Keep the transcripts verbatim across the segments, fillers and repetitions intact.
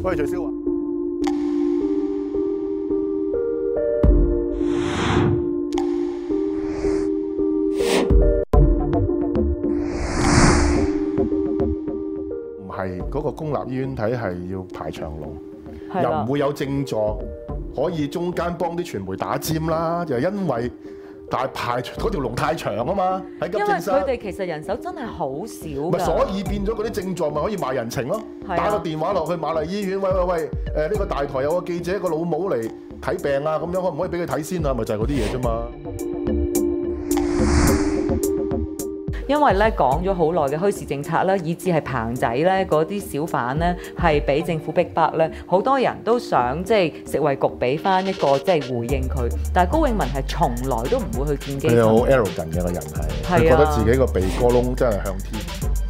喂，徐少華。唔係嗰個公立醫院睇係要排長龍，又唔會有症狀，可以中間幫啲傳媒打尖啦，就因為。但係排嗰條龍太長啊嘛，喺急症室。 因為佢哋其實人手真係好少㗎。 咪所以變咗嗰啲症狀咪可以賣人情咯。打個電話落去瑪麗醫院，喂喂喂，誒、呃、呢、呢個大台有個記者個老母嚟睇病啊，咁樣可唔可以俾佢睇先啊？咪就係嗰啲嘢啫嘛。 因為咧講咗好耐嘅墟市政策啦，以至係棚仔咧嗰啲小販咧係俾政府逼迫咧，好多人都想即係食衞局俾翻一個即係回應佢，但係高永文係從來都唔會去見機。 佢好 arrogant 嘅個人係，佢覺得自己個鼻哥窿真係向天。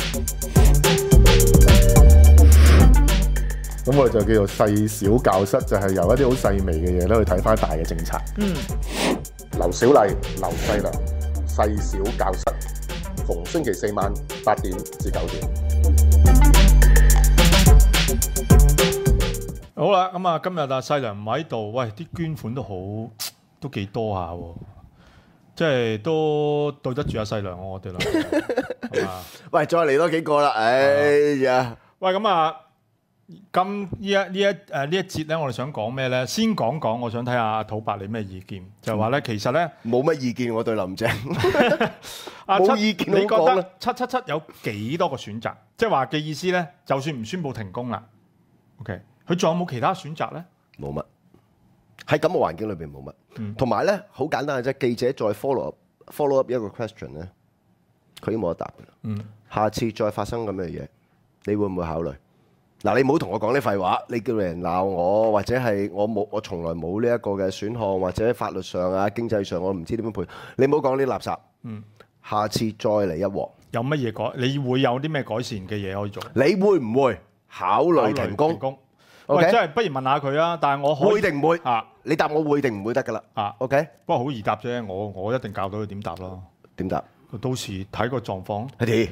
咁我哋就叫做細小教室，就係、是、由一啲好細微嘅嘢咧去睇翻大嘅政策。 嗯。 劉小麗、劉細良，細小教室。逢星期四晚八點至九點。 好啦，咁啊，今日啊細良唔喺度，喂，啲捐款都好，都幾多下喎，即係都對得住阿細良我哋啦。係嘛？ 喂，再嚟多幾個啦，哎呀！ 喂，咁啊，今呢一呢一誒呢一節咧，我哋想講咩咧？先講講，我想睇下阿土伯你咩意見，就係話咧，其實咧冇乜意見，我對林鄭。 阿冇意見， 你覺得七七七有幾多個選擇？即係話嘅意思咧，就算唔宣佈停工啦 ，OK， 佢仲有冇其他選擇咧？ 冇乜，喺咁嘅環境裏邊冇乜。同埋咧，好簡單嘅啫。記者再 follow up follow up 一個 question 咧，佢已經冇得答嘅啦。嗯，下次再發生咁嘅嘢，你會唔會考慮？嗱，你唔好同我講啲廢話，你叫人鬧我，或者係我冇，我從來冇呢一個嘅選項，或者法律上啊、經濟上，我唔知點樣賠。你唔好講啲垃圾。嗯。下次再嚟一鑊， 有乜嘢改？你會有啲咩改善嘅嘢可以做？ 你會唔會考慮停工？ 停工 OK，即係不如問下佢啊！但係我會定唔會啊？ 你答我會定唔會得㗎啦？啊 OK， 不過好易答啫，我我一定教到佢點答咯。 點答？ 到時睇個狀況。 係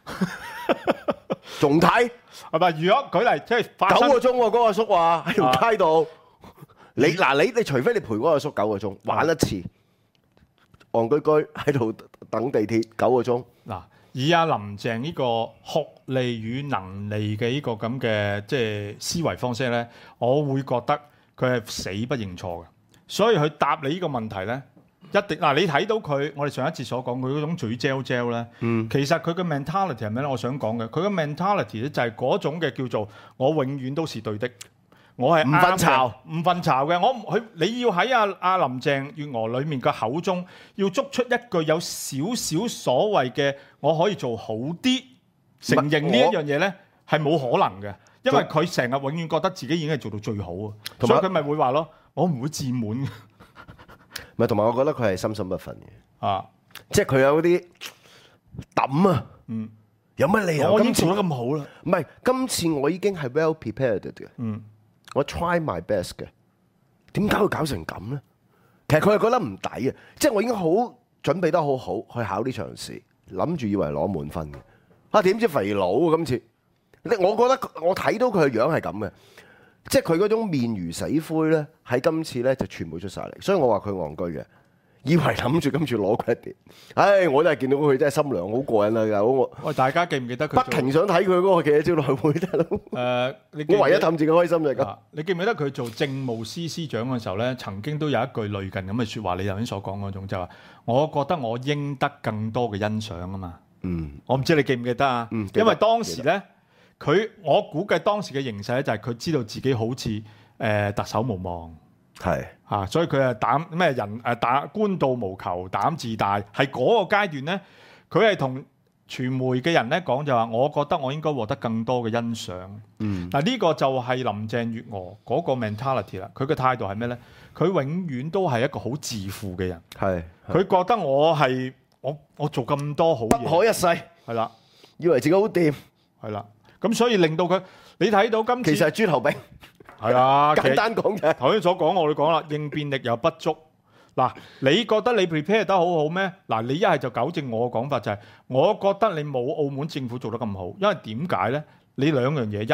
仲睇係咪？如果舉例即係九個鐘喎，嗰個叔話喺條街度，你嗱你你除非你陪嗰個叔九個鐘玩一次，戇居居喺度等地鐵九個鐘。 嗱，以阿林鄭呢個學歷與能力嘅呢個咁嘅即係思維方式咧，我會覺得佢係死不認錯嘅。所以佢答你呢個問題咧，一定嗱你睇到佢，我哋上一節所講佢嗰種嘴嚼嚼咧，嗯、其實佢嘅 mentality 係咩咧？我想講嘅，佢嘅 mentality 咧就係嗰種嘅叫做我永遠都是對的。我係唔瞓巢，唔瞓巢嘅。我佢你要喺阿阿林鄭月娥裏面嘅口中，要捉出一句有少少所謂嘅，我可以做好啲，承認呢一樣嘢咧係冇可能嘅，因為佢成日永遠覺得自己已經係做到最好啊，所以佢咪會話咯，我唔會自滿嘅。 唔係，同埋我覺得佢係深深不忿嘅啊， 即係佢有啲抌啊，嗯，有乜理由？ 我已經做得咁好啦， 唔係今次我已經係 well prepared 嘅，嗯。我 try my best 嘅，點解會搞成咁咧？其實佢係覺得唔抵啊！即係我已經好準備得好好去考呢場試，諗住以為攞滿分嘅，啊點知肥佬啊今次！我覺得我睇到佢嘅樣係咁嘅，即係佢嗰種面如死灰咧，喺今次咧就全部出晒嚟，所以我話佢戇居嘅。以為諗住跟住攞 credit， 唉！我真係見到佢真係心涼，好過癮啊！我喂，大家記唔記得佢？ 不停想睇佢嗰個記者招待會得咯。誒，我唯一氹自己開心就係咁。 你記唔記得佢做政務司司長嘅時候咧，曾經都有一句類近咁嘅説話，你頭先所講嗰種就係話，我覺得我應得更多嘅欣賞啊嘛。嗯，我唔知你記唔記得啊？嗯，因為當時咧，佢我估計當時嘅形勢咧，就係佢知道自己好似誒、呃、特首無望。係嚇、啊，所以佢係膽咩人誒打官到無求膽自大，係嗰個階段咧，佢係同傳媒嘅人咧講就話，我覺得我應該獲得更多嘅欣賞。嗯，嗱呢個就係林鄭月娥嗰個 mentality 啦。佢嘅態度係咩咧？佢永遠都係一個好自負嘅人。係，佢覺得我係我我做咁多好嘢， 不可一世。 係啦， 以為自己好掂。係啦，咁所以令到佢，你睇到今次其實係豬頭餅。 係啊， 簡單講嘅。 頭先所講我哋講啦，應變力又不足。嗱，你覺得你 prepare 得好好咩？嗱，你一係就糾正我嘅講法就係、是，我覺得你冇澳門政府做得咁好，因為點解咧？你兩樣嘢，一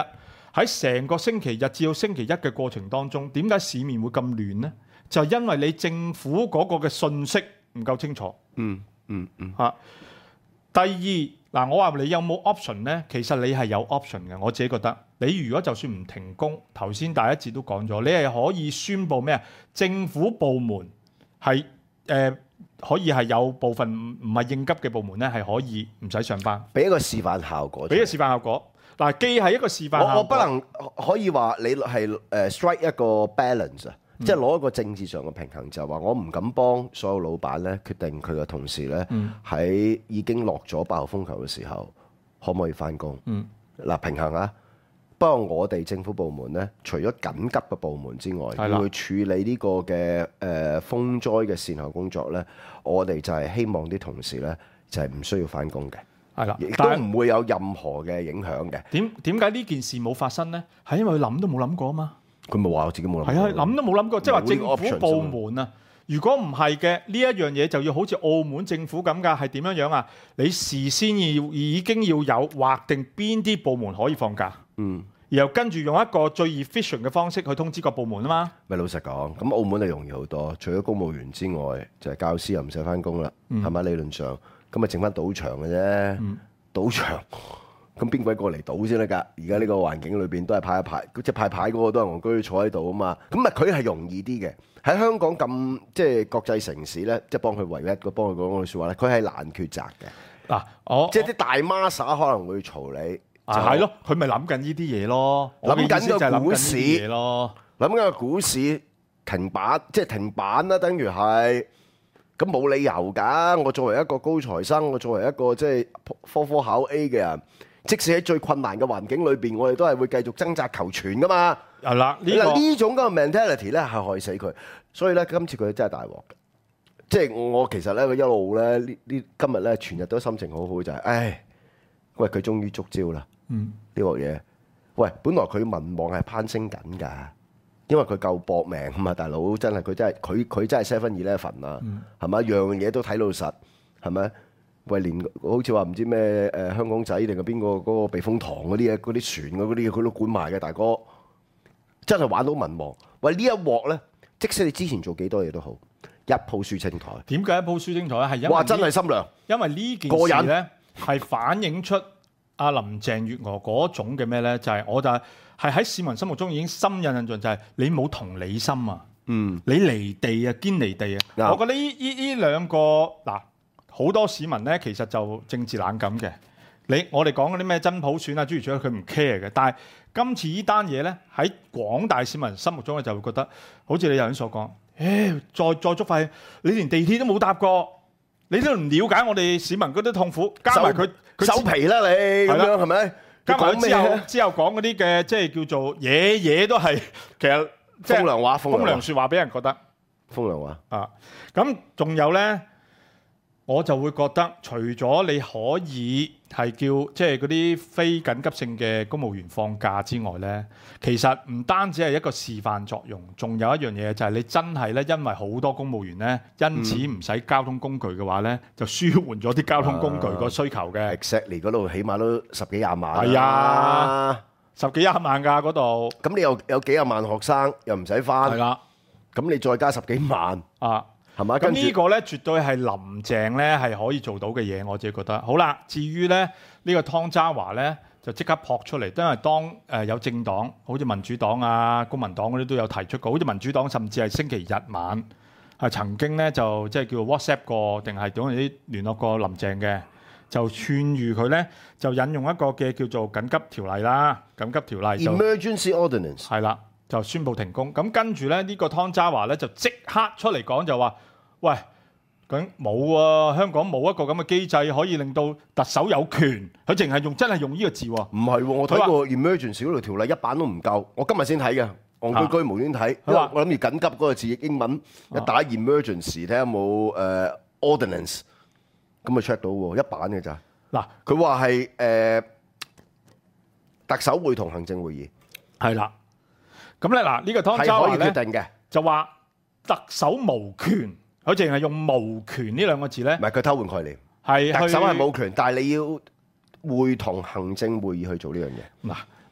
喺成個星期日至到星期一嘅過程當中，點解市面會咁亂呢？就係因為你政府嗰個嘅信息唔夠清楚。 嗯嗯嗯。 嚇、啊。第二嗱，我話你有冇 option 呢？其實你係有 option 嘅。我自己覺得，你如果就算唔停工，頭先第一節都講咗，你係可以宣佈咩啊？政府部門係誒。呃可以係有部分唔係應急嘅部門咧，係可以唔使上班， 俾一個示範效果。 俾個示範效果。嗱，既係一個示範效果， 我我不能可以話你係誒 strike 一個 balance 啊、嗯，即係攞一個政治上嘅平衡，就係話我唔敢幫所有老闆咧決定佢嘅同事咧喺、嗯、已經落咗八號風球嘅時候可唔可以翻工？嗱、嗯，平衡啊！不過我哋政府部門咧，除咗緊急嘅部門之外，要去處理呢個嘅誒風災嘅善後工作咧，我哋就係希望啲同事咧就係唔需要翻工嘅，係啦，亦都唔會有任何嘅影響嘅。點點解呢件事冇發生咧？係因為佢諗都冇諗過啊嘛。 佢冇話我自己冇諗過。 係啊，諗都冇諗過，即係話政府部門啊。如果唔係嘅，呢一樣嘢就要好似澳門政府咁㗎，係點樣樣啊？你事先要已經要有劃定邊啲部門可以放假。嗯。然後跟住用一個最 efficient 嘅方式去通知各部門啊嘛。 咪老實講，咁澳門就容易好多，除咗公務員之外，就係、是、教師又唔使翻工啦，係、嗯、咪？理論上，咁咪剩翻賭場嘅啫。嗯、賭場，咁邊鬼過嚟賭先得㗎？而家呢個環境裏邊都係派一派，即係派牌嗰個都係戇居坐喺度啊嘛。咁咪佢係容易啲嘅。喺香港咁即係國際城市咧，即係幫佢唯一個幫佢講句説話咧，佢係難抉擇嘅。嗱、啊，我即係啲大孖沙可能會嘈你。 啊，係咯，佢咪諗緊呢啲嘢咯， 諗緊個股市嘢咯， 諗緊個股市停板，即係停板啦，等於係咁冇理由㗎。我作為一個高材生，我作為一個即係科科考 A 嘅人，即使喺最困難嘅環境裏邊，我哋都係會繼續掙扎求存㗎嘛。 係啦，呢個呢種咁嘅 mentality 咧係害死佢，所以咧今次佢真係大鑊嘅。即係我其實咧，佢一路咧呢呢今日咧全日都心情好好，就係唉。喂，佢終於捉招啦！嗯，呢鑊嘢，喂，本來佢民望係攀升緊㗎，因為佢夠搏命啊嘛，大佬真係佢真係佢佢真係 seven eleven 啊，係咪、嗯？樣樣嘢都睇到實，係咪？喂，連好似話唔知咩誒、呃、香港仔定係邊個嗰、嗰個避風塘嗰啲嘢，嗰啲船嗰啲嘢，佢都管埋嘅，大哥，真係玩到民望。喂，呢一鑊咧，即使你之前做幾多嘢都好，一鋪輸清台。點解一鋪輸清台咧？係因為哇，真係心涼。因為呢件事咧。係反映出阿林鄭月娥嗰種嘅咩咧？就係、是、我就係喺市民心目中已經深印印象，就係你冇同理心啊！嗯，你離地啊，堅離地啊！嗯、我覺得呢呢呢兩個嗱，好多市民咧其實就政治冷感嘅。你我哋講嗰啲咩真普選啊諸如此類，佢唔 care 嘅。但係今次呢單嘢咧，喺廣大市民心目中咧就會覺得，好似你頭先所講，誒再再捉快，你連地鐵都冇搭過。你都唔了解我哋市民嗰啲痛苦，加埋佢收皮啦你，咁樣係咪？加埋之後之後講嗰啲嘅，即係叫做嘢嘢都係其實風涼話，風涼説話俾人覺得風涼話啊！咁仲有咧，我就會覺得，除咗你可以係叫即係嗰啲非緊急性嘅公務員放假之外咧，其實唔單止係一個示範作用，仲有一樣嘢就係你真係咧，因為好多公務員咧，因此唔使交通工具嘅話咧，就舒緩咗啲交通工具個需求嘅。Exactly 嗰度起碼都十幾廿萬。係啊，十幾廿萬㗎嗰度。咁你又有幾廿萬學生又唔使返。係啦。咁你再加十幾萬啊？係嘛？咁呢個咧絕對係林鄭咧係可以做到嘅嘢，我自己覺得。好啦，至於咧呢個湯家驊咧就即刻撲出嚟，因為當誒有政黨，好似民主黨啊、公民黨嗰啲都有提出過，好似民主黨甚至係星期日晚係曾經咧就即係叫 WhatsApp 過，定係點樣啲聯絡過林鄭嘅，就勸喻佢咧就引用一個嘅叫做緊急條例啦，緊急條例就 Emergency Ordinance 係啦。就宣布停工，咁跟住咧呢個湯家驊咧就即刻出嚟講就話：喂，咁冇啊，香港冇一個咁嘅機制可以令到特首有權，佢淨係用真係用呢個字喎。唔係喎，我睇過 emergency 嗰條條例一版都唔夠，我今日先睇嘅，戇居居無端睇。因為我諗住緊急嗰個字英文一打 emergency 睇下有冇誒 ordinance，咁咪 check 到喎，一版嘅咋。嗱，佢話係誒特首會同行政會議係啦。咁咧嗱，呢個湯家驊咧就話特首無權，佢淨係用無權呢兩個字咧。唔係佢偷換概念，係特首係冇權，但係你要會同行政會議去做呢樣嘢。嗱，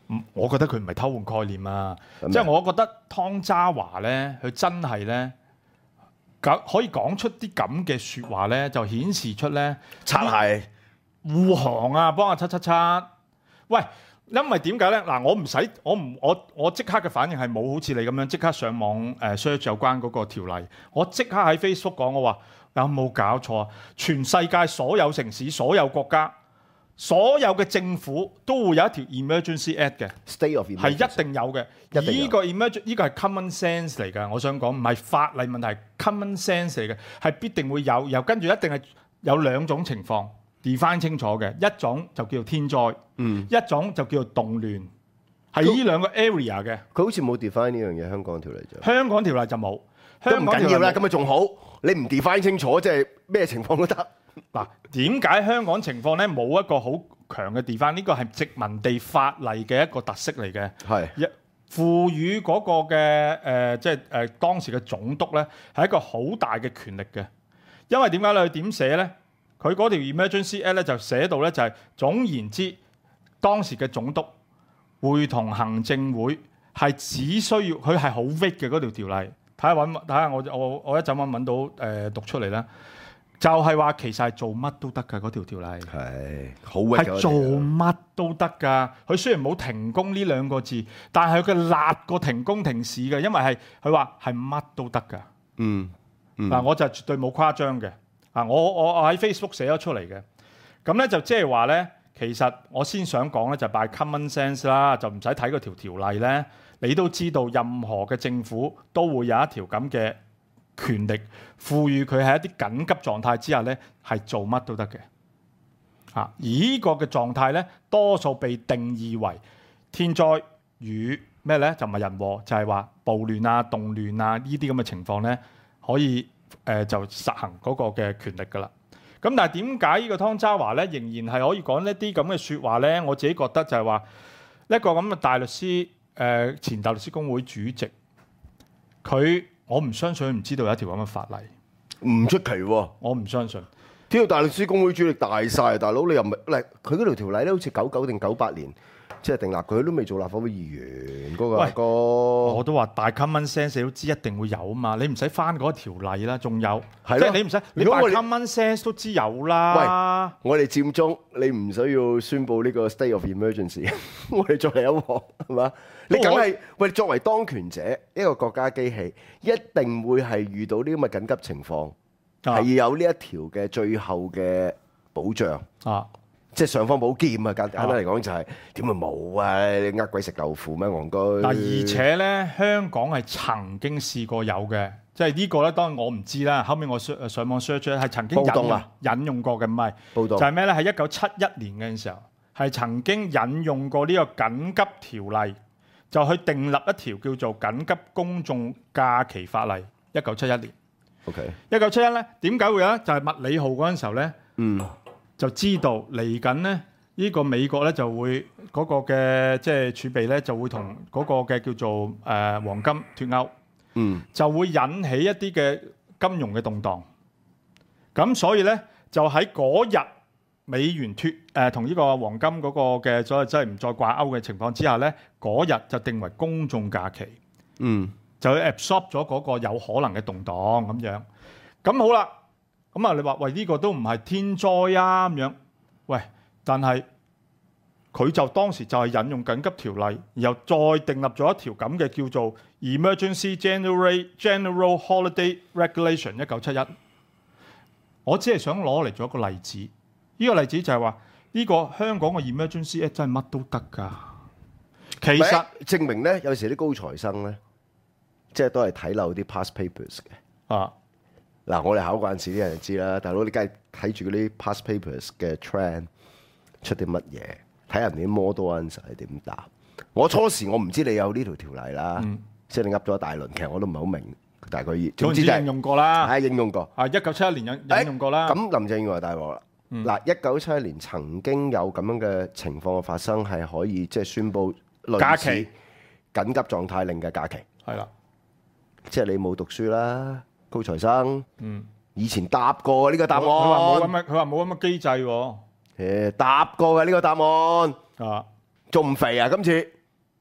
唔，我覺得佢唔係偷換概念啊， 係即係我覺得湯渣華咧，佢真係咧，講可以講出啲咁嘅説話咧，就顯示出咧擦鞋護航啊，幫阿七七七。喂，因為點解咧？嗱，我唔使，我唔，我我即刻嘅反應係冇好似你咁樣即刻上網誒 search 有關嗰個條例，我即刻喺 Facebook 講，我話有冇搞錯啊？全世界所有城市、所有國家、所有嘅政府都會有一條 Emergency Act 嘅 ，state of 係 emergency 一定有嘅。 一定有呢個 emergency 呢個係 common sense 嚟㗎，我想講唔係法例問題，係 common sense 嚟嘅，係必定會有，又跟住一定係有兩種情況 define 清楚嘅，一種就叫做天災， 嗯， 一種就叫做動亂，係呢兩個 area 嘅。 佢好似冇 define 呢樣嘢，香港條例就香港條例就冇， 都唔香港條例緊要啦， 冇咁咪仲好，你唔 define 清楚，即係咩情況都得。 嗱，點解香港情況咧冇一個好強嘅 define？呢個係殖民地法例嘅一個特色嚟嘅。 係一賦予嗰個嘅誒、呃，即係誒、呃、當時嘅總督咧，係一個好大嘅權力嘅。因為點解咧？佢點寫咧？佢嗰條 Emergency Act 咧就寫到咧就係、是、總言之，當時嘅總督會同行政會係只需要佢係好 vague 嘅嗰條條例。睇下揾睇下我我我一陣揾揾到誒、呃、讀出嚟啦。就係話其實係做乜都得㗎嗰條條例， 係好屈係做乜都得㗎。佢雖然冇停工呢兩個字，但係佢嘅辣過停工停市嘅，因為係佢話係乜都得㗎。 嗯嗱、嗯，我就絕對冇誇張嘅。啊，我我我喺 Facebook 寫咗出嚟嘅。咁咧就即係話咧，其實我先想講咧就 by common sense 啦，就唔使睇嗰條條例咧，你都知道任何嘅政府都會有一條咁嘅權力賦予佢喺一啲緊急狀態之下咧，係做乜都得嘅。啊，而呢個嘅狀態咧，多數被定義為天災與咩咧？就唔係人禍，就係話暴亂啊、動亂啊呢啲咁嘅情況咧，可以誒、呃、就實行嗰個嘅權力㗎啦。咁但係點解呢個湯渣華咧仍然係可以講一啲咁嘅説話咧？我自己覺得就係話一個咁嘅大律師誒、呃、前大律師公會主席，佢。我唔相信佢唔知道有一條咁嘅法例， 唔出奇喎。 我唔相信。 天道大律師公會主力大晒，大佬你又唔係嚟佢嗰條條例咧，好似九九定九八年即係定立，佢都未做立法會議員嗰、那個阿哥。我都話大 common sense 你都知一定會有啊嘛，你唔使翻嗰條例啦，仲有，即係的你唔使，你大 common sense 都知有啦。 喂，我哋佔中，你唔需要宣佈呢個 state of emergency， 我哋再嚟一鑊係嘛？你梗係喂，作為當權者，一個國家機器一定會係遇到呢啲咁嘅緊急情況，係、啊、要有呢一條嘅最後嘅保障啊！即係尚方寶劍啊！簡單嚟講就係點會冇啊？你呃鬼食豆腐咩？戇居！ 嗱，而且咧，香港係曾經試過有嘅，即係呢個咧，當然我唔知啦。後面我上上網 search 係曾經引用、啊、引用過嘅，唔係報道就係咩咧？係一九七一年嘅時候，係曾經引用過呢個緊急條例。就去訂立一條叫做緊急公眾假期法例，一九七一年。 OK， 一九七一咧點解會有咧？就係、是、麥理浩嗰陣時候咧，嗯，就知道嚟緊咧呢個美國咧就會嗰個嘅即係儲備咧就會同嗰個嘅叫做誒、呃、黃金脫鈎，嗯，就會引起一啲嘅金融嘅動盪。咁所以咧就喺嗰日美元脫誒同呢個黃金嗰個嘅所謂即係唔再掛鈎嘅情況之下咧，嗰日就定為公眾假期，嗯，就去 absorb 咗嗰個有可能嘅動盪咁樣。咁好啦，咁啊你話喂呢個都唔係天災啊咁樣，喂，但係佢就當時就係引用緊急條例，然後再訂立咗一條咁嘅叫做 Emergency General General Holiday Regulation 一九七一。我只係想攞嚟做一個例子。呢個例子就係話呢個香港嘅 emergency 咧真係乜都得㗎。其實證明咧，有時啲高材生咧，即係都係睇漏啲 past papers 嘅。啊，嗱，我哋考慣試啲人就知啦。大佬你梗係睇住嗰啲 past papers 嘅 trend 出啲乜嘢，睇人哋啲 model answer 係點答。我初時我唔知你有呢條條例啦，嗯、即係你噏咗一大輪，其實我都唔係好明。大概意總之就係、 應用過啦， 係應用過。 啊，一九七一年引引用過啦。 咁、哎、林鄭月娥大鑊啦。嗱，一九七一年曾經有咁樣嘅情況嘅發生，係可以即係宣佈類似緊急狀態令嘅假期。係啦，即係你冇讀書啦，高材生。嗯，以前答過呢個答案。佢話冇咁嘅，佢話冇咁嘅機制喎。 誒，答過嘅呢個答案。啊，仲唔肥啊？今次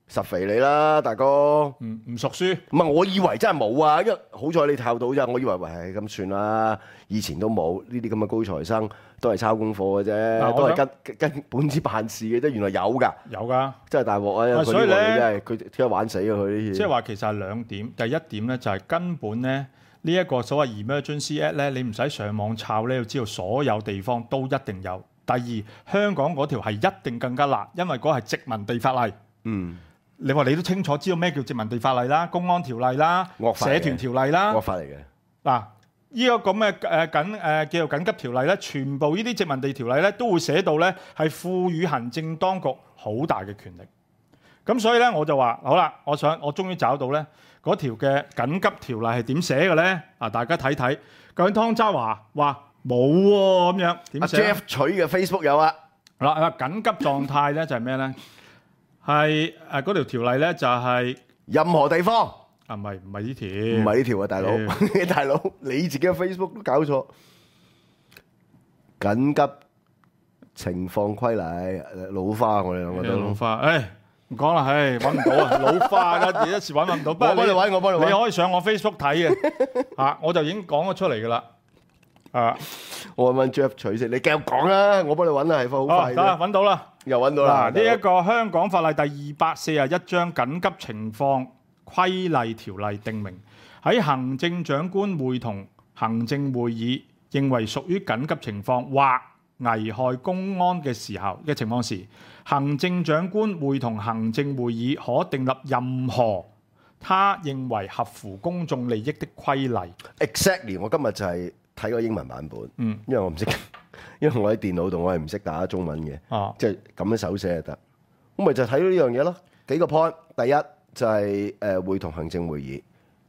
實肥你啦，大哥。 唔唔熟書。 唔係，我以為真係冇啊，因為好彩你跳到啫。我以為喂係咁算啦，以前都冇呢啲咁嘅高材生，都係抄功課嘅啫，都係跟跟本子辦事嘅啫。原來有㗎， 有㗎， 真係大鑊啊！ 所以咧， 真係佢聽日玩死啊！佢啲嘢。即係話其實係兩點，第一點咧就係根本咧呢一個所謂 emergency act 咧，你唔使上網抄咧，要知道所有地方都一定有。第二，香港嗰條係一定更加辣，因為嗰係殖民地法例。嗯。你話你都清楚知道咩叫殖民地法例啦、公安條例啦、社團條例啦， 惡法嚟嘅。 嗱，呢個咁嘅誒緊誒叫做緊急條例咧，全部呢啲殖民地條例咧都會寫到咧係賦予行政當局好大嘅權力。咁所以咧我就話好啦，我想我終於找到咧嗰條嘅緊急條例係點寫嘅咧？啊，大家睇睇，究竟湯渣華話冇喎咁樣點寫？ 阿 Jeff 取嘅 Facebook 有啊。 好啦，啊緊急狀態咧就係咩咧？係誒嗰條條例咧就係任何地方啊，唔係唔係呢條， 唔係呢條啊，大佬，大佬你自己嘅 Facebook 都搞錯。緊急情況規例老花，我哋兩個都老花，誒唔講啦，誒揾唔到啊，老花啦，一時揾唔到。 我幫你揾，我幫你揾。 你可以上我 Facebook 睇嘅嚇，我就已經講咗出嚟㗎啦。啊， 我揾 Jeff 取先，你繼續講啦，我幫你揾啊，係好快。 得揾到啦。 又揾到啦！ 嗱，呢一個香港法例第二百四十一章緊急情況規例條例定明，喺行政長官會同行政會議認為屬於緊急情況或危害公安嘅時候嘅情況時，行政長官會同行政會議可訂立任何他認為合乎公眾利益的規例。 Exactly， 我今日就係睇個英文版本，嗯，因為我唔識。因為我喺電腦度，我係唔識打中文嘅，啊、即係咁樣手寫就得。咁咪就睇到呢樣嘢咯。幾個 point，第一就係、是、誒、呃、會同行政會議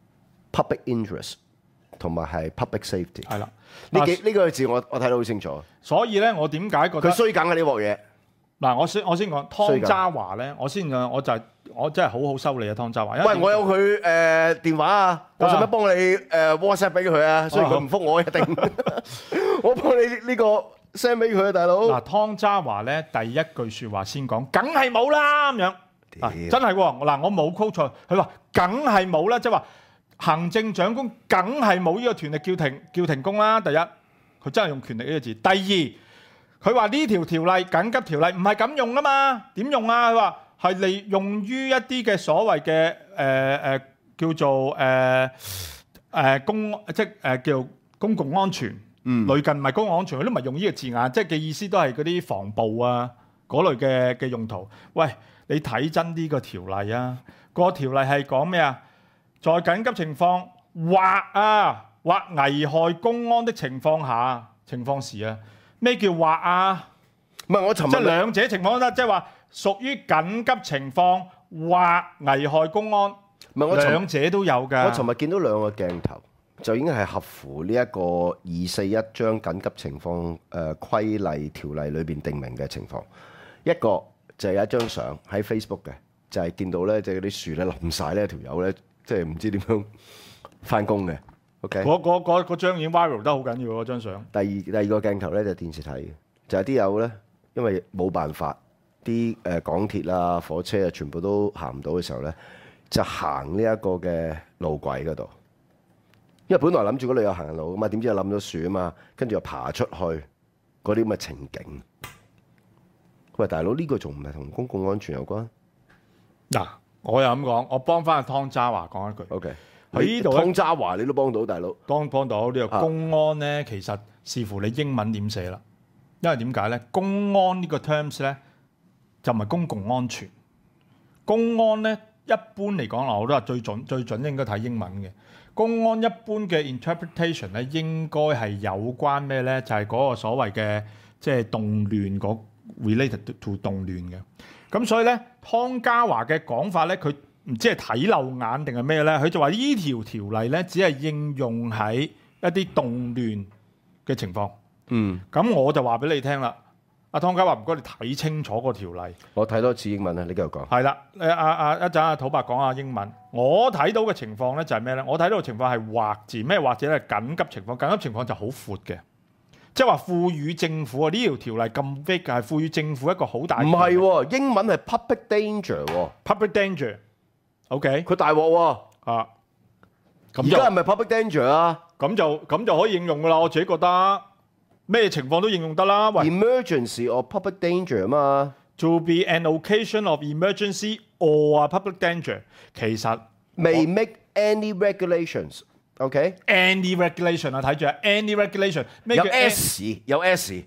public interest 同埋係 public safety 係啦。 呢幾呢個字我我睇到好清楚。 所以咧，我點解覺得佢衰緊嘅呢鑊嘢？ 嗱，我先我先講湯渣華咧，我先我就係、是、我真係好好收你啊，湯渣華。 喂，我有佢誒、呃、電話啊，我使乜幫你誒、呃、WhatsApp 俾佢啊？雖然佢唔覆我一定，我幫你呢、這個。send 俾佢啊，大佬！ 嗱，湯渣華咧第一句説話先講，梗係冇啦咁樣。啊，真係喎！嗱，我冇 quote錯，佢話梗係冇啦，即係話行政長官梗係冇呢個權力叫停叫停工啦。第一，佢真係用權力呢個字。第二，佢話呢條條例緊急條例唔係咁用啊嘛，點用啊？佢話係利用於一啲嘅所謂嘅誒誒叫做誒誒、呃呃、公即係誒、呃、叫公共安全。嗯，類近唔係公共安全，佢都唔係用呢個字眼，即係嘅意思都係嗰啲防暴啊嗰類嘅嘅用途。喂，你睇真呢個條例啊，個條例係講咩啊？在緊急情況或啊或危害公安的情況下情況時啊，咩叫或啊？ 唔係我尋日即係兩者情況都得，即係話屬於緊急情況或危害公安，唔係我兩者都有㗎。 我尋日見到兩個鏡頭。就已經係合乎呢一個二四一章緊急情況誒規例條例裏邊定明嘅情況。一個就係有一張相喺 Facebook 嘅，就係、是、見到咧，即係嗰啲樹咧冧晒呢條友咧，即係唔知點樣翻工嘅。OK， 嗰嗰嗰嗰張已經 viral 得好緊要嗰張相。 第二第二個鏡頭咧就係電視睇嘅，就係啲友咧，因為冇辦法，啲誒港鐵啊、火車啊，全部都行唔到嘅時候咧，就行呢一個嘅路軌嗰度。因為本來諗住嗰度有行人路噶嘛，點知又冧咗樹啊嘛，跟住又爬出去嗰啲咁嘅情景。喂，大佬呢個仲唔係同公共安全有關？ 嗱，我又咁講，我幫翻阿湯渣華講一句。 O K， 喺呢度湯渣華你都幫到，大佬。 當幫到呢個公安咧，其實視乎你英文點寫啦。因為點解咧？公安呢個 terms 咧就唔係公共安全。公安咧一般嚟講嗱，我都話最準最準應該睇英文嘅。公安一般嘅 interpretation 咧，應該係有關咩咧？就係、是、嗰個所謂嘅即係動亂嗰 related to 動亂嘅。咁所以咧，湯家驊嘅講法咧，佢唔知係睇漏眼定係咩咧？佢就話呢條條例咧，只係應用喺一啲動亂嘅情況。嗯，咁我就話俾你聽啦。阿湯家驊唔該，你睇清楚個條例。 我睇多次英文啊，你繼續講。 係啦，誒阿阿一陣阿土伯講下英文。我睇到嘅情況咧就係咩咧？我睇到嘅情況係或字咩或者係緊急情況，緊急情況就好闊嘅。 即係話賦予政府啊！呢條條例咁 vague 係賦予政府一個好大。 唔係喎，英文係 public danger 喎 ，public danger。OK， 佢大鑊喎啊！ 而家係咪 public danger 啊？ 咁就咁就可以應用噶啦，我自己覺得咩情況都應用得啦。喂 ，emergency or public danger 啊嘛。 To be an occasion of emergency or a public danger， 其實未 make any regulations。OK，any regulation 啊，睇住啊 ，any regulation 咩有叫 S 有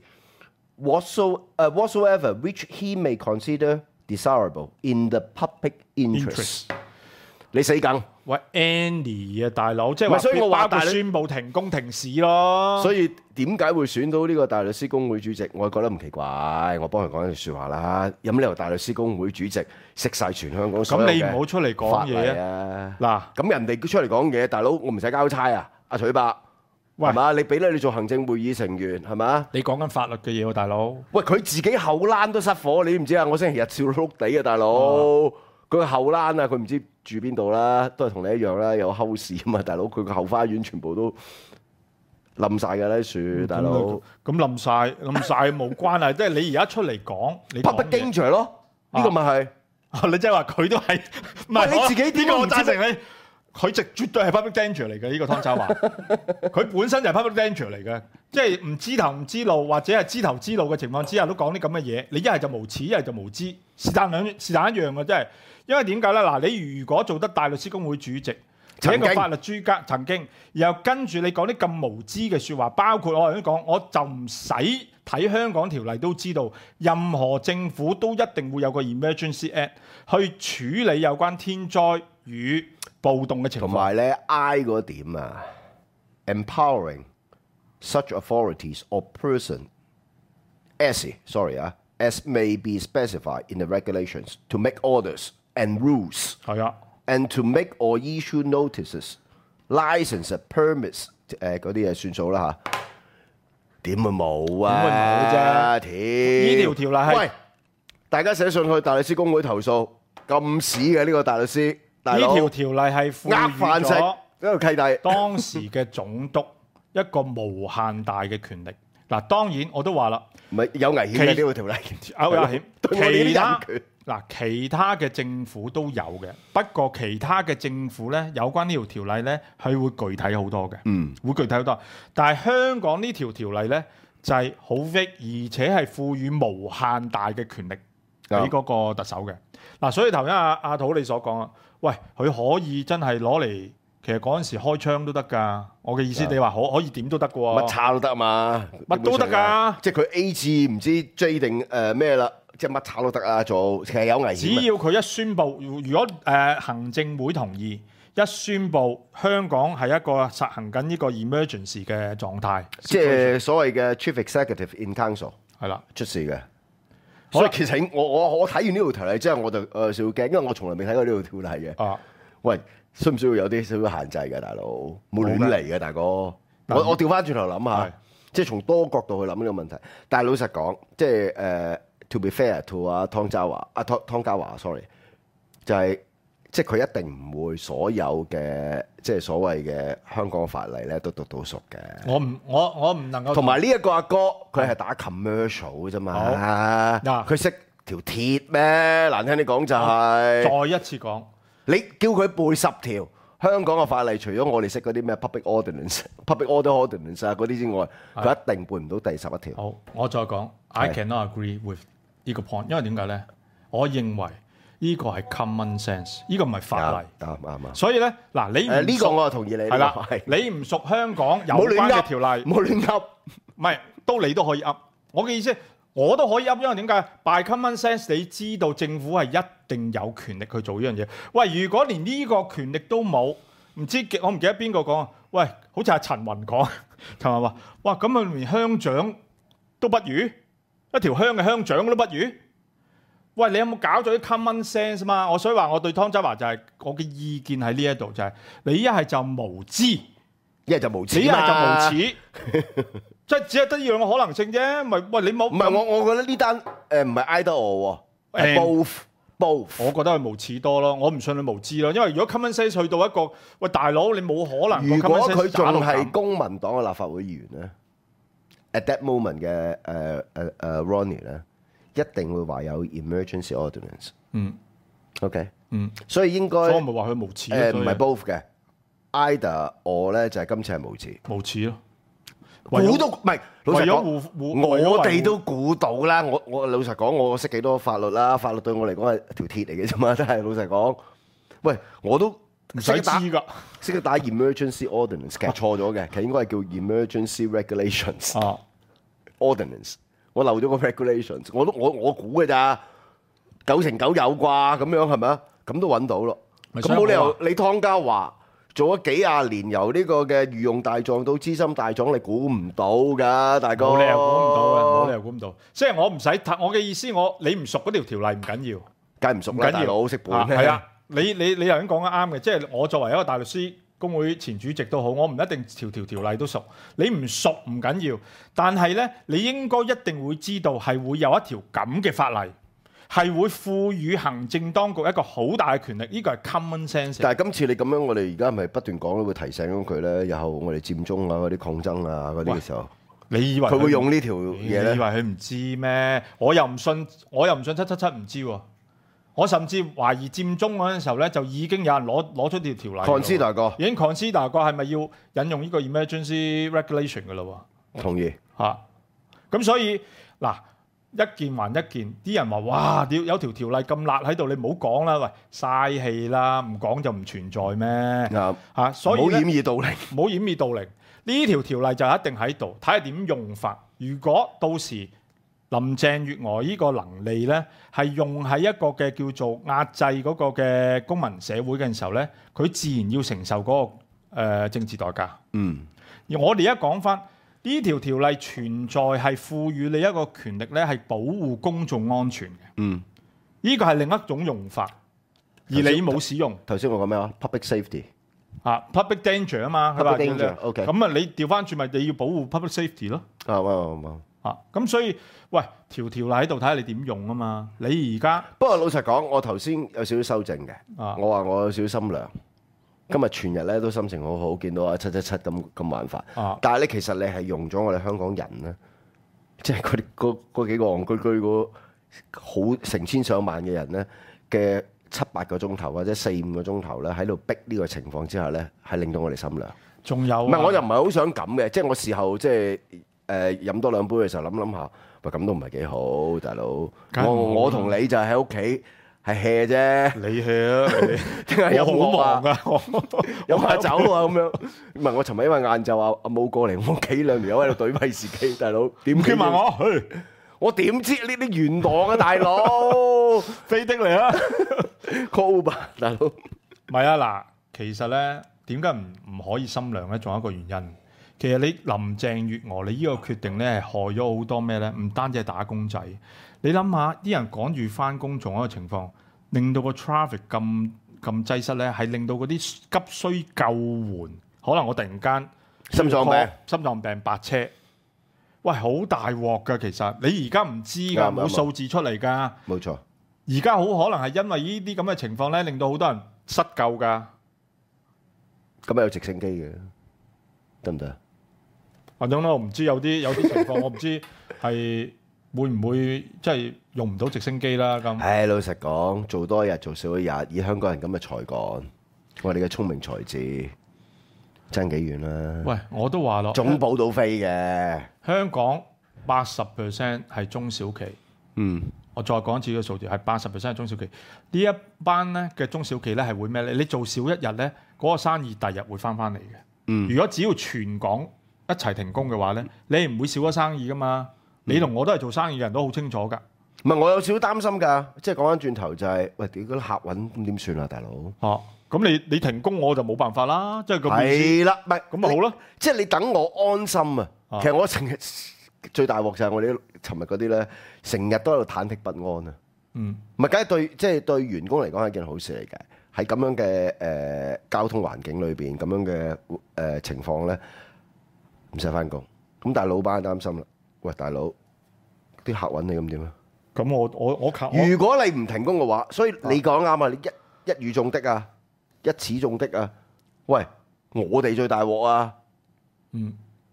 S。whatso 誒 whatsoever which he may consider desirable in the public interest。你死梗。 喂 ，any 啊，大佬，即係話所以我話包括宣布停工停市咯。 所以點解會選到呢個大律師公會主席？我覺得唔奇怪。我幫佢講一句説話啦。有乜理由大律師公會主席識晒全香港所有嘅咁你唔好出嚟講嘢啊！嗱， 咁人哋出嚟講嘢，大佬我唔使交差啊！阿徐伯，係嘛？你俾咧你做行政會議成員係嘛？ 你講緊法律嘅嘢喎，大佬。 喂，佢自己後欄都失火，你唔知啊？我星期日笑到碌地啊，大佬。佢後欄啊，佢唔知住邊度啦，都係同你一樣啦，有 house 啊嘛，大佬。佢個後花園全部都冧晒㗎啦啲樹，大佬。 咁冧晒，冧晒冇關係，即係你而家出嚟講，你 public danger 咯，呢個咪係。 你即係話佢都係，唔係你自己點解我贊成你？佢直絕對係 public danger 嚟嘅，呢個湯秋華，佢本身就係 public danger 嚟嘅，即係唔知頭唔知路，或者係知頭知路嘅情況之下都講啲咁嘅嘢，你一係就無恥，一係就無知，是但兩是但一樣嘅，真係。因為點解咧？嗱，你如果做得大律師公會主席，係一個法律專家，曾經，然後跟住你講啲咁無知嘅説話，包括我頭先講，我就唔使睇香港條例都知道，任何政府都一定會有個 emergency act 去處理有關天災與暴動嘅情況。 同埋咧 I 嗰點啊 ，empowering such authorities or person as sorry 啊 as may be specified in the regulations to make orders。and rules 係啊 ，and to make or issue notices, license, permits 誒嗰啲嘢算數啦嚇。點會冇啊？ 點會冇啫？ 條呢條條例係喂，大家寫信去大律師公會投訴，咁屎嘅呢個大律師， 呢條條例係賦予咗呢個契弟當時嘅總督一個無限大嘅權力。嗱，當然我都話啦， 唔係有危險嘅呢個條例， 有危險。 對我哋啲人權。 嗱，其他嘅政府都有嘅，不過其他嘅政府咧，有關呢條條例咧，係會具體好多嘅，嗯，會具體好多。但係香港呢條條例咧，就係好 vague，而且係賦予無限大嘅權力俾嗰個特首嘅。嗱、嗯，所以頭先阿阿土你所講啊，喂，佢可以真係攞嚟，其實嗰陣時開槍都得㗎。我嘅意思，嗯、你話可可以點都得嘅喎， 乜叉都得嘛， 乜都得㗎。即係佢 A 字唔知 J 定誒咩啦。即係乜炒都得啊！做其實有危險。 只要佢一宣布，如果誒、呃、行政會同意，一宣布香港係一個實行緊呢個 emergency 嘅狀態， 即係所謂嘅 Chief Executive in Council 係啦，出事嘅。所以其實我我我睇完呢條條例之後，我就誒少驚，因為我從來未睇過呢條條例嘅。啊，喂，需唔需要有啲少少限制嘅，大佬？冇亂嚟嘅，大哥。我我調翻轉頭諗下，即係從多角度去諗呢個問題。但係老實講，即係誒。呃To be fair to 阿湯家驊，阿湯湯家驊，sorry，就係即係佢一定唔會所有嘅即係所謂嘅香港法例咧都讀到熟嘅。我唔我我唔能夠。同埋呢一個阿哥，佢係打 commercial 嘅啫嘛。嗱，佢識條鐵咩？難聽啲講就係。再一次講，你叫佢背十條香港嘅法例，除咗我哋識嗰啲咩 public ordinance、public order ordinance 啊嗰啲之外，佢一定背唔到第十一條。好，我再講 ，I cannot agree with。呢個 point，因為點解咧？我認為呢個係 common sense，呢個唔係法例。啱啱啱。所以咧，嗱，你唔呢個我就同意你。係啦，你唔熟香港有關嘅條例，唔好亂噏。唔係，都你都可以噏。我嘅意思，我都可以噏，因為點解 ？By common sense，你知道政府係一定有權力去做呢樣嘢。喂，如果連呢個權力都冇，唔知我唔記得邊個講啊？喂，好似阿陳雲講，陳雲話：哇，咁佢連鄉長都不如？一條鄉嘅鄉長都不如，喂，你有冇搞咗啲 common sense 嘛？我所以話我對湯家驊就係、是、我嘅意見喺呢一度就係、是、你一係就無知，一係就無恥，你一係就無恥，即係只係得呢兩個可能性啫。咪喂你冇唔係我我覺得呢單誒唔係挨得我喎 both both，我覺得佢無恥多咯，我唔信佢無知咯。因為如果 common sense 去到一個喂大佬，你冇可能。如果佢仲係公民黨嘅立法會議員咧？ at that moment 嘅誒誒誒 Ronnie 咧，一定會話有 emergency ordinance。 嗯 OK， 嗯， 所以應該所以我咪話佢無恥咯。 誒唔係 both 嘅 ，either 我咧就係今次係無恥。 無恥咯。 估到唔係，老實為咗講， 護護為咗我哋維護都估到啦。我我老實講，我識幾多法律啦？法律對我嚟講係條鐵嚟嘅啫嘛，真係老實講。喂，我都唔使知㗎， 識得打 emergency ordinance，其實錯咗嘅，其實應該係叫 emergency regulations 啊 ordinance。我漏咗個 regulations，我都我我估嘅咋，九成九有啩，咁樣係咪啊？咁都揾到咯。咁冇理由你湯家驊做咗幾廿年，由呢個嘅御用大狀到資深大狀，你估唔到㗎，大哥。 冇理由估唔到嘅，冇理由估唔到。即係我唔使，我嘅意思，我你唔熟嗰條條例唔緊要， 梗係唔熟啦，大佬識本。 係啊，你你你頭先講得啱嘅，即係我作為一個大律師公會前主席都好，我唔一定條條條例都熟。你唔熟唔緊要，但係咧，你應該一定會知道係會有一條咁嘅法例。係會賦予行政當局一個好大嘅權力，呢個係 common sense。 但係今次你咁樣，我哋而家係咪不斷講都會提醒咗佢咧？日後我哋佔中啊、嗰啲抗爭啊嗰啲嘅時候， 你以為佢會用呢條嘢咧？ 你以為佢唔知咩？我又唔信，我又唔信七七七唔知喎。我甚至懷疑佔中嗰陣時候咧，就已經有人攞攞出條條例。 consider 過， 已經 consider 過係咪要引用呢個 emergency regulation 㗎啦？ 同意嚇。咁所以嗱。一件還一件，啲人話：哇，有有條條例咁辣喺度，你唔好講啦，喂，嘥氣啦，唔講就唔存在咩？ 啱嚇，所以唔好掩耳盜鈴， 唔好掩耳盜鈴。呢條條例就一定喺度，睇下點用法。如果到時林鄭月娥呢個能力咧，係用喺一個嘅叫做壓制嗰個嘅公民社會嘅時候咧，佢自然要承受嗰、那個、呃、政治代價。 嗯， 而我哋而家講翻。呢條條例存在係賦予你一個權力咧，係保護公眾安全嘅。嗯，呢個係另一種用法，而你冇使用。 頭先我講咩啊 ？Public safety 啊 ，public danger 啊嘛。 public danger，OK。 咁啊，你調翻轉咪你要保護 public safety 咯。 啊，啱啱啱。 啊，咁所以喂，條條例喺度睇下你點用啊嘛。你而家不過老實講，我頭先有少少修正嘅。啊，我話我有少少心涼。今日全日咧都心情好好，見到啊七七七咁咁玩法。啊、但係咧，其實你係用咗我哋香港人咧，即係嗰啲嗰嗰幾個戇居居嗰好成千上萬嘅人咧嘅七八個鐘頭或者四五個鐘頭咧喺度逼呢個情況之下咧，係令到我哋心涼。 仲有唔、 啊、係我又唔係好想咁嘅，即係我事後即係誒飲多兩杯嘅時候諗諗下，喂咁都唔係幾好，大佬。我我同你就喺屋企。係 hea 啫， 你 hea 啊！ 點解有好忙啊？ 飲下酒啊咁樣。唔係我尋日因為晏晝啊阿冇過嚟我屋企兩條友喺度對威士忌，大佬點叫埋我？ 我點知呢啲元朗啊，大佬飛的嚟啊 ！call 吧，大佬。 唔係啊嗱，其實咧點解唔唔可以心涼咧？仲有一個原因。其實你林鄭月娥你呢個決定咧係害咗好多咩咧？唔單止係打工仔。你諗下，啲人趕住翻工，仲有一個情況，令到個 traffic 咁咁擠塞咧，係令到嗰啲急需救援，可能我突然間心臟病、 心臟病白車，喂，好大鑊㗎！其實你而家唔知㗎，冇數字出嚟㗎。 冇錯， 而家好可能係因為呢啲咁嘅情況咧，令到好多人失救㗎。 咁有直升機嘅，得唔得？ 我諗我唔知有啲有啲情況，我唔知係。會唔會即係用唔到直升機啦？咁， 唉，老實講，做多一日做少一日，以香港人咁嘅才幹，我哋嘅聰明才智，爭幾遠啦？ 喂，我都話咯， 總保到飛嘅。 香港八十 percent 係中小企。嗯，我再講一次個數字係八十 percent 係中小企。呢一班咧嘅中小企咧係會咩咧？你做少一日咧，嗰、嗰個生意第日會翻翻嚟嘅。嗯，如果只要全港一齊停工嘅話咧，你唔會少咗生意噶嘛？你同我都係做生意嘅人都好清楚㗎。 唔係，我有少少擔心㗎。即係講翻轉頭就係、是，喂，屌嗰啲客揾咁點算啊，大佬？ 哦，咁你你停工我就冇辦法啦。即係咁係啦，唔係咁咪好咯。 即係你等我安心啊。其實我成日最大鑊就係我哋尋日嗰啲咧，成日都喺度忐忑不安啊。嗯，唔係梗係對，即係對員工嚟講係一件好事嚟嘅。喺咁樣嘅誒、呃、交通環境裏邊，咁樣嘅誒、呃、情況咧，唔使翻工。咁但係老闆擔心啦。喂，大佬，啲客揾你咁點啊？ 咁我我我靠！ 如果你唔停工嘅話，所以你講啱啊！你一一語中的啊，一矢中的啊！喂，我哋最大鑊啊！嗯，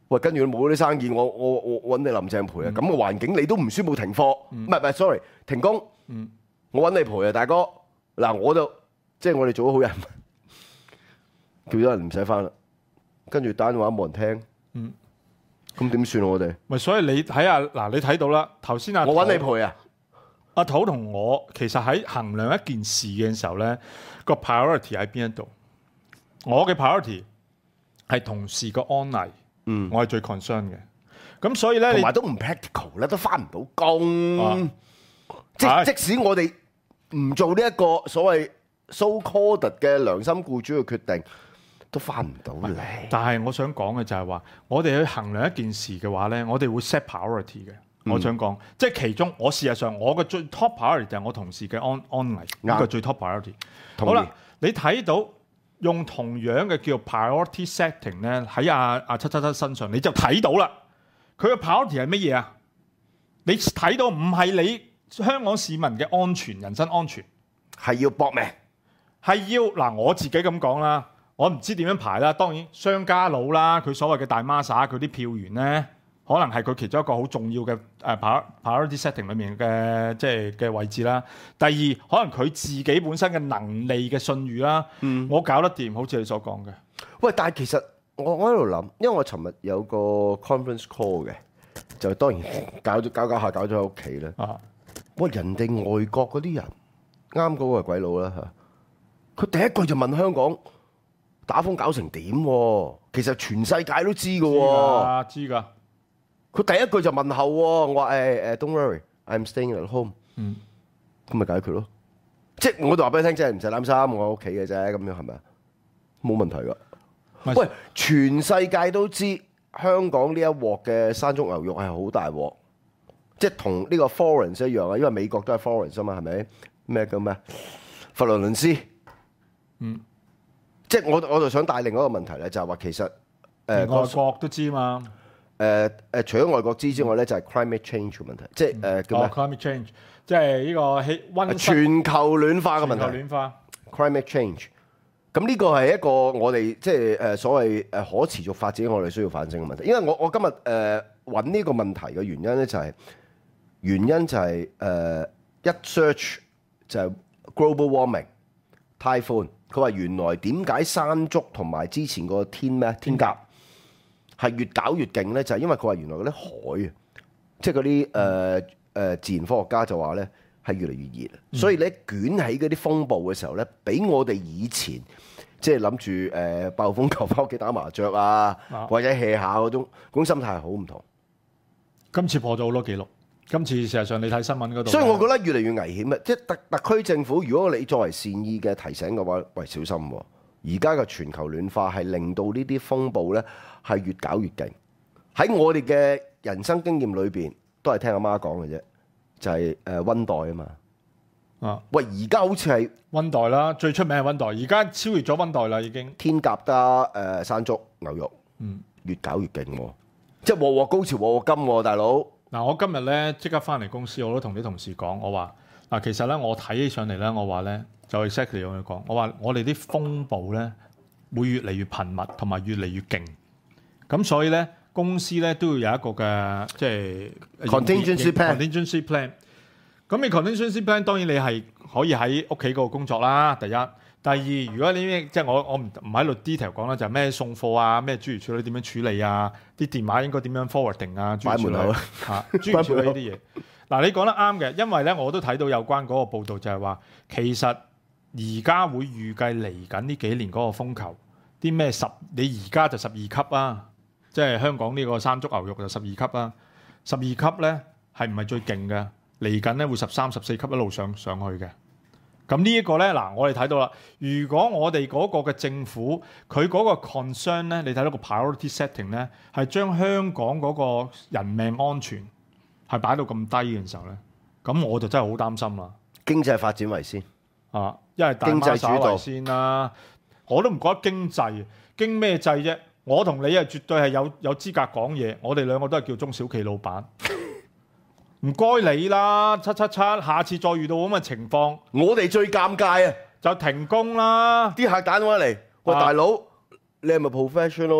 喂，跟住冇啲生意，我我我揾你林鄭賠啊！咁嘅環境你都唔宣佈停課，唔係唔係，sorry，停工。 嗯、 我揾你賠啊，大哥。嗱，我就即係我哋做咗好人，叫咗人唔使翻啦。跟住打電話冇人聽。嗯。咁點算我哋？ 咪所以你睇下嗱，你睇到啦，頭先阿我揾你賠啊！ 阿土同我其實喺衡量一件事嘅時候咧，個 priority 喺邊一度？我嘅 priority 係同事個安危，嗯，我係最 concern 嘅。咁所以咧， 同埋都唔 practical 咧，都翻唔到工。啊、即係即使我哋唔做呢一個所謂 so called 嘅良心僱主嘅決定，都翻唔到嚟。 但係我想講嘅就係話，我哋去衡量一件事嘅話咧，我哋會 set priority 嘅。嗯、我想講，即係其中我事實上我嘅最 top priority 就係我同事嘅安安危，呢個最 top priority。好啦，你睇到用同樣嘅叫 priority setting 咧，喺阿阿七七七身上，你就睇到啦。佢嘅 priority 係乜嘢啊？你睇到唔係你香港市民嘅安全、人身安全， 係要搏命， 係要嗱我自己咁講啦。我唔知點樣排啦。當然商家佬啦，佢所謂嘅大孖沙，佢啲票源咧。可能係佢其中一個好重要嘅誒 priority setting 裏面嘅即係嘅位置啦。第二，可能佢自己本身嘅能力嘅信譽啦，嗯、我搞得掂，好似你所講嘅。 喂，但係其實我我喺度諗，因為我尋日有個 conference call 嘅，就當然搞咗搞搞下搞咗喺屋企咧。啊！喂，人哋外國嗰啲人啱嗰個係鬼佬啦嚇，佢第一句就問香港打風搞成點？其實全世界都知㗎喎， 知㗎。 佢第一句就問候喎，我話誒誒 don't worry，I'm staying at home。嗯，咁咪解決咯。即係我就話俾你聽，即係唔使擔心，我喺屋企嘅啫，咁樣係咪啊？冇問題㗎。喂，全世界都知香港呢一鑊嘅山竹牛肉係好大鑊，即係同呢個 Florence 一樣啊，因為美國都係 Florence 啊嘛，係咪？咩叫咩？佛羅倫斯。嗯。即係我我就想帶另一個問題咧，就係話其實誒、呃、 外國都知嘛。 誒誒、呃，除咗外國知之外咧，就係、是、climate change 嘅問題，即係誒、呃、叫咩、 哦、climate change，即係呢個氣溫全球暖化嘅問題。 全球暖化 climate change，咁呢個係一個我哋即係誒所謂誒可持續發展，我哋需要反省嘅問題。因為我我今日誒揾呢個問題嘅原因咧、就是，就係原因就係、是、誒、呃、一 search 就係 global warming 太寬，佢話原來點解山竹同埋之前個天咩天鴿？係越搞越勁咧，就係、是、因為佢話原來嗰啲海啊，即係嗰啲誒誒自然科學家就話咧係越嚟越熱，嗯、所以咧捲起嗰啲風暴嘅時候咧，比我哋以前即係諗住誒暴風球翻屋企打麻雀啊，啊或者 hea 下嗰種嗰種心態係好唔同。 今次破咗好多紀錄，今次事實上你睇新聞嗰度， 所以我覺得越嚟越危險啊！即係特特區政府，如果你作為善意嘅提醒嘅話，喂小心喎、啊！而家嘅全球暖化係令到呢啲風暴咧。係越搞越勁，喺我哋嘅人生經驗裏邊，都係聽阿媽講嘅啫，就係誒溫帶啊嘛。啊，喂，而家好似係溫帶啦，最出名係溫帶，而家超越咗溫帶啦，已經。 天鴿加誒山竹牛肉，嗯，越搞越勁喎，即係鑊鑊高潮鑊鑊金喎，大佬。嗱， 我今日咧即刻翻嚟公司，我都同啲同事講，我話嗱，其實咧我睇起上嚟咧，我話咧就 exactly 咁樣講，我話我哋啲風暴咧會越嚟越頻密，同埋越嚟越勁。咁所以咧，公司咧都要有一個嘅即係 contingency plan。 contingency plan。咁你 contingency plan 當然你係可以喺屋企嗰度工作啦。第一，第二，如果你即係我我唔唔喺度 detail 講啦，就係咩送貨啊，咩諸如此類點樣處理啊，啲電話應該點樣 forwarding 啊，諸如此類嚇，諸如此類呢啲嘢。嗱，你講得啱嘅，因為咧我都睇到有關嗰個報導，就係話其實而家會預計嚟緊呢幾年嗰個風球啲咩十，你而家就十二級啊。即係香港呢個山竹牛肉就十二級啦，十二級咧係唔係最勁嘅？嚟緊咧會十三、十四級一路上上去嘅。咁呢一個咧嗱，我哋睇到啦。如果我哋嗰個嘅政府佢嗰個 concern 咧，你睇到個 priority setting 咧，係將香港嗰個人命安全係擺到咁低嘅時候咧，咁我就真係好擔心啦。 經濟發展為先啊，因為經濟主導先啦。我都唔覺得經濟，經咩濟啫？我同你啊，絕對係有有資格講嘢。我哋兩個都係叫中小企老闆，唔該你啦，七七七，下次再遇到咁嘅情況， 我哋最尷尬啊， 就停工啦。 啲客打電話嚟，喂、啊、大佬，你係咪 professional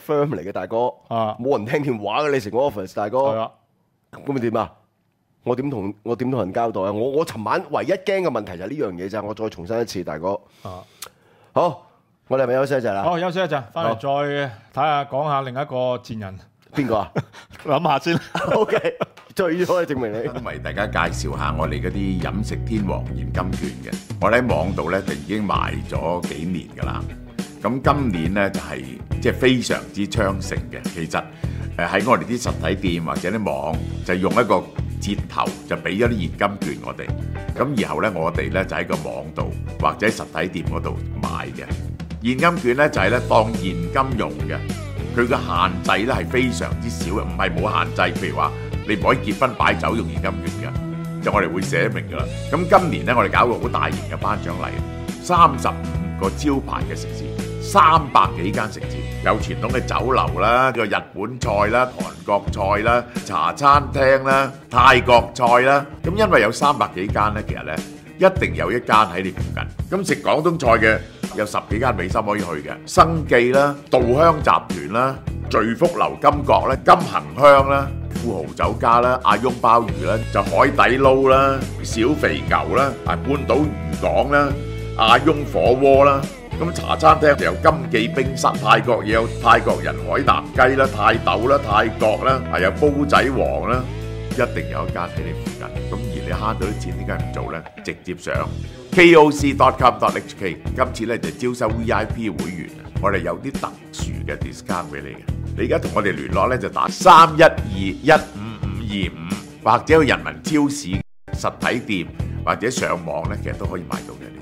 firm 嚟嘅大哥， 啊冇人聽電話嘅，你成個 office 大哥， 係啊， 咁咪點啊？我點同我點同人交代啊？我我尋晚唯一驚嘅問題就係呢樣嘢咋，我再重申一次，大哥。 啊， 好，我哋係咪休息一陣啦？ 好，休息一陣，翻嚟再睇下講下另一個賤人， 邊個啊？ 諗下先。 O K， 最可以證明你。 因為大家介紹下我哋嗰啲飲食天王現金券嘅，我哋喺網度咧就已經賣咗幾年㗎啦。咁今年咧就係即係非常之昌盛嘅。其實誒喺我哋啲實體店或者啲網就用一個折頭就俾咗啲現金券我哋。咁然後咧我哋咧就喺個網度或者實體店嗰度賣嘅現金券咧就係咧當現金用嘅。佢嘅限制咧係非常之少嘅，唔係冇限制。譬如話你唔可以結婚擺酒用現金券嘅，就我哋會寫明㗎啦。咁今年咧我哋搞個好大型嘅頒獎禮，三十五個招牌嘅食肆。三百幾間食肆，有傳統嘅酒樓啦，個日本菜啦、韓國菜啦、茶餐廳啦、泰國菜啦。咁因為有三百幾間呢，其實呢一定有一間喺你附近。咁食廣東菜嘅有十幾間美心可以去嘅，生記啦、稻香集團啦、聚福樓金閣啦、金恒香啦、富豪酒家啦、阿翁鮑魚啦、就海底撈啦、小肥牛啦、啊半島漁港啦、阿翁火鍋啦。咁茶餐廳就有金記冰室，泰國嘢有泰國人海南雞啦、泰豆啦、泰國啦，係有煲仔王啦，一定有一間喺你附近。咁而你慳到啲錢，點解唔做呢？直接上 K O C dot com dot H K， 今次咧就招收 V I P 會員，我哋有啲特殊嘅 discount 俾你嘅。你而家同我哋聯絡咧就打三一二一五五二五，或者去人民超市實體店或者上網咧，其實都可以買到嘅。